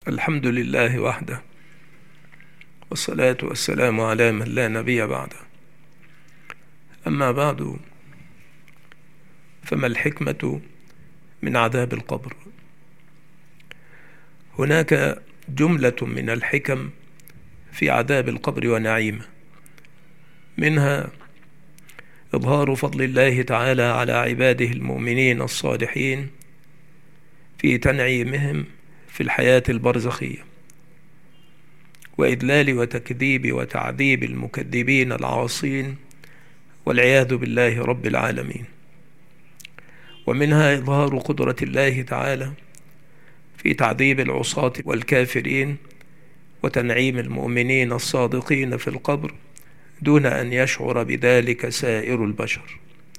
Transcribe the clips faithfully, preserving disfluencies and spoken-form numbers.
الحمد لله وحده، والصلاة والسلام على من لا نبي بعده. أما بعد، فما الحكمة من عذاب القبر؟ هناك جملة من الحكم في عذاب القبر ونعيمه، منها إظهار فضل الله تعالى على عباده المؤمنين الصالحين في تنعيمهم في الحياة البرزخية، وإذلال وتكذيب وتعذيب المكذبين العاصين والعياذ بالله رب العالمين. ومنها إظهار قدرة الله تعالى في تعذيب العصاة والكافرين وتنعيم المؤمنين الصادقين في القبر دون أن يشعر بذلك سائر البشر.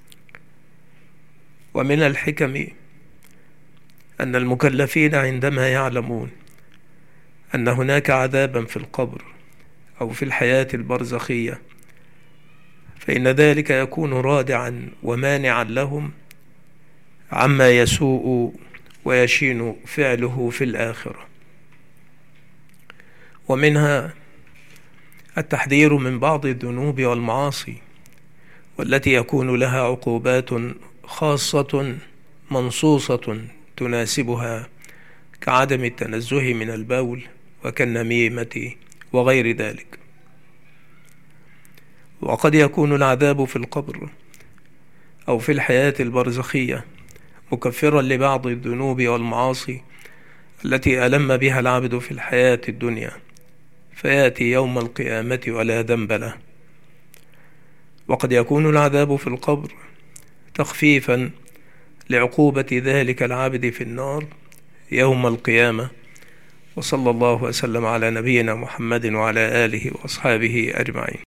ومن الحكم أن المكلفين عندما يعلمون أن هناك عذابا في القبر أو في الحياة البرزخية، فإن ذلك يكون رادعا ومانعا لهم عما يسوء ويشين فعله في الآخرة. ومنها التحذير من بعض الذنوب والمعاصي، والتي يكون لها عقوبات خاصة منصوصة تناسبها، كعدم التنزه من البول وكالنميمة وغير ذلك. وقد يكون العذاب في القبر أو في الحياة البرزخية مكفرا لبعض الذنوب والمعاصي التي ألم بها العبد في الحياة الدنيا، فيأتي يوم القيامة ولا ذنب له. وقد يكون العذاب في القبر تخفيفا لعقوبة ذلك العبد في النار يوم القيامة. وصلى الله وسلم على نبينا محمد وعلى آله وأصحابه أجمعين.